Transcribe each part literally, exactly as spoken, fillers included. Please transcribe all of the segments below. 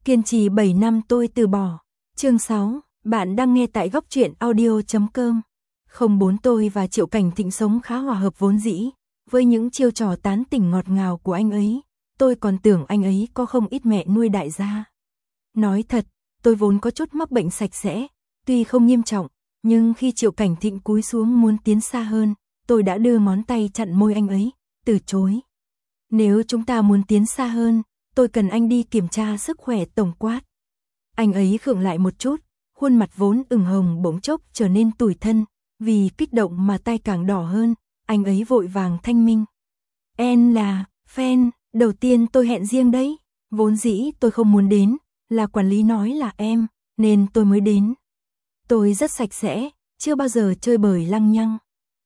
Kiên trì bảy năm tôi từ bỏ. Chương sáu, bạn đang nghe tại góc truyện audio chấm com. Không bốn tôi và Triệu Cảnh Thịnh sống khá hòa hợp vốn dĩ, với những chiêu trò tán tỉnh ngọt ngào của anh ấy, tôi còn tưởng anh ấy có không ít mẹ nuôi đại gia. Nói thật, tôi vốn có chút mắc bệnh sạch sẽ, tuy không nghiêm trọng, nhưng khi Triệu Cảnh Thịnh cúi xuống muốn tiến xa hơn, tôi đã đưa ngón tay chặn môi anh ấy, từ chối. Nếu chúng ta muốn tiến xa hơn, tôi cần anh đi kiểm tra sức khỏe tổng quát. Anh ấy khựng lại một chút, khuôn mặt vốn ửng hồng bỗng chốc trở nên tủi thân, vì kích động mà tay càng đỏ hơn, anh ấy vội vàng thanh minh. En là, fan, đầu tiên tôi hẹn riêng đấy, vốn dĩ tôi không muốn đến, là quản lý nói là em, nên tôi mới đến. Tôi rất sạch sẽ, chưa bao giờ chơi bời lăng nhăng.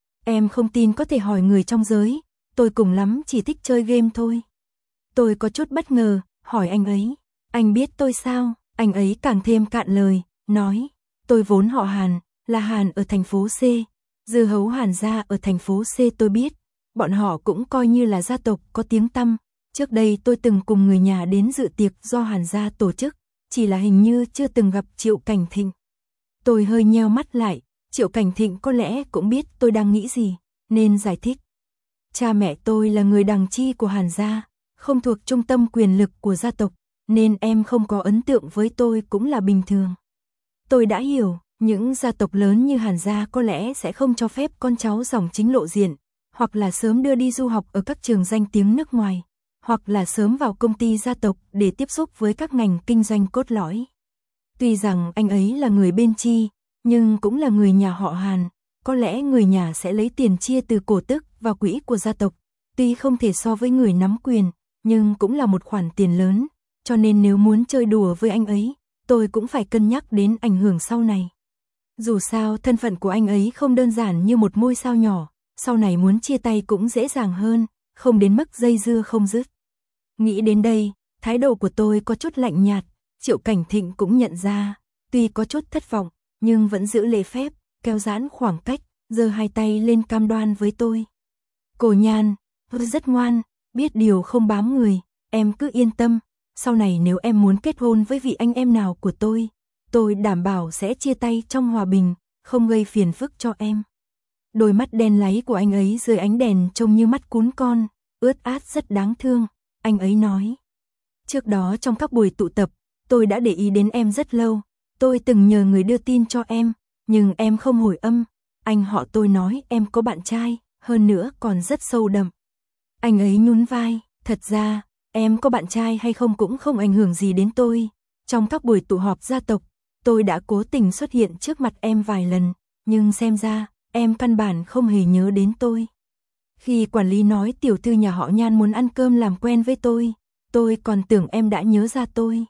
Em không tin có thể hỏi người trong giới, tôi cùng lắm chỉ thích chơi game thôi. Tôi có chút bất ngờ, hỏi anh ấy, anh biết tôi sao? Anh ấy càng thêm cạn lời, nói, tôi vốn họ Hàn, là Hàn ở thành phố C, dưa hấu Hàn gia ở thành phố C tôi biết, bọn họ cũng coi như là gia tộc có tiếng tăm. Trước đây tôi từng cùng người nhà đến dự tiệc do Hàn gia tổ chức, chỉ là hình như chưa từng gặp Triệu Cảnh Thịnh. Tôi hơi nheo mắt lại, Triệu Cảnh Thịnh có lẽ cũng biết tôi đang nghĩ gì, nên giải thích. Cha mẹ tôi là người đằng chi của Hàn gia, không thuộc trung tâm quyền lực của gia tộc, nên em không có ấn tượng với tôi cũng là bình thường. Tôi đã hiểu, những gia tộc lớn như Hàn gia có lẽ sẽ không cho phép con cháu dòng chính lộ diện, hoặc là sớm đưa đi du học ở các trường danh tiếng nước ngoài, hoặc là sớm vào công ty gia tộc để tiếp xúc với các ngành kinh doanh cốt lõi. Tuy rằng anh ấy là người bên chi, nhưng cũng là người nhà họ Hàn, có lẽ người nhà sẽ lấy tiền chia từ cổ tức vào quỹ của gia tộc, tuy không thể so với người nắm quyền, nhưng cũng là một khoản tiền lớn, cho nên nếu muốn chơi đùa với anh ấy, tôi cũng phải cân nhắc đến ảnh hưởng sau này. Dù sao thân phận của anh ấy không đơn giản như một ngôi sao nhỏ, sau này muốn chia tay cũng dễ dàng hơn, không đến mức dây dưa không dứt. Nghĩ đến đây, thái độ của tôi có chút lạnh nhạt, Triệu Cảnh Thịnh cũng nhận ra, tuy có chút thất vọng, nhưng vẫn giữ lễ phép, kéo giãn khoảng cách, giơ hai tay lên cam đoan với tôi. Cô Nhan, rất ngoan, biết điều không bám người, em cứ yên tâm, sau này nếu em muốn kết hôn với vị anh em nào của tôi, tôi đảm bảo sẽ chia tay trong hòa bình, không gây phiền phức cho em. Đôi mắt đen láy của anh ấy dưới ánh đèn trông như mắt cún con, ướt át rất đáng thương, anh ấy nói. Trước đó trong các buổi tụ tập, tôi đã để ý đến em rất lâu, tôi từng nhờ người đưa tin cho em, nhưng em không hồi âm, anh họ tôi nói em có bạn trai, hơn nữa còn rất sâu đậm. Anh ấy nhún vai, thật ra, em có bạn trai hay không cũng không ảnh hưởng gì đến tôi, trong các buổi tụ họp gia tộc, tôi đã cố tình xuất hiện trước mặt em vài lần, nhưng xem ra, em căn bản không hề nhớ đến tôi. Khi quản lý nói tiểu thư nhà họ Nhan muốn ăn cơm làm quen với tôi, tôi còn tưởng em đã nhớ ra tôi.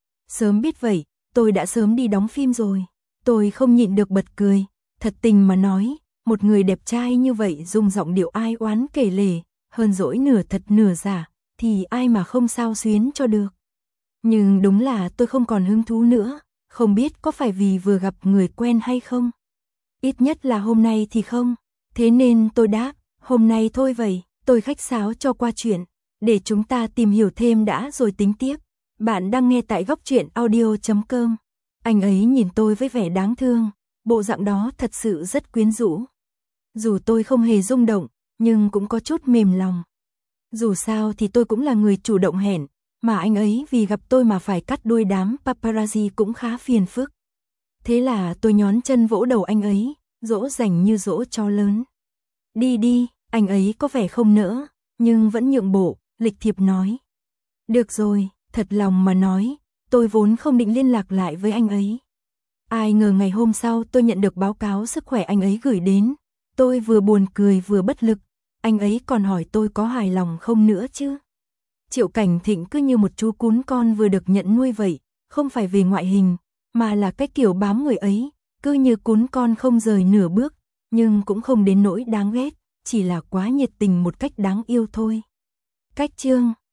Sớm biết vậy, tôi đã sớm đi đóng phim rồi. Tôi không nhịn được bật cười, thật tình mà nói, một người đẹp trai như vậy dùng giọng điệu ai oán kể lể, hơn dỗi nửa thật nửa giả, thì ai mà không sao xuyến cho được. Nhưng đúng là tôi không còn hứng thú nữa, không biết có phải vì vừa gặp người quen hay không. Ít nhất là hôm nay thì không, thế nên tôi đáp, hôm nay thôi vậy, tôi khách sáo cho qua chuyện, để chúng ta tìm hiểu thêm đã rồi tính tiếp. Bạn đang nghe tại góc truyện audio chấm com. Anh ấy nhìn tôi với vẻ đáng thương, bộ dạng đó thật sự rất quyến rũ. Dù tôi không hề rung động, nhưng cũng có chút mềm lòng. Dù sao thì tôi cũng là người chủ động hẹn, mà anh ấy vì gặp tôi mà phải cắt đuôi đám paparazzi cũng khá phiền phức. Thế là tôi nhón chân vỗ đầu anh ấy, dỗ dành như dỗ chó lớn. Đi đi, anh ấy có vẻ không nỡ, nhưng vẫn nhượng bộ, lịch thiệp nói. Được rồi, thật lòng mà nói, tôi vốn không định liên lạc lại với anh ấy. Ai ngờ ngày hôm sau tôi nhận được báo cáo sức khỏe anh ấy gửi đến. Tôi vừa buồn cười vừa bất lực, anh ấy còn hỏi tôi có hài lòng không nữa chứ. Triệu Cảnh Thịnh cứ như một chú cún con vừa được nhận nuôi vậy, không phải về ngoại hình, mà là cái kiểu bám người ấy, cứ như cún con không rời nửa bước, nhưng cũng không đến nỗi đáng ghét, chỉ là quá nhiệt tình một cách đáng yêu thôi. Cách chương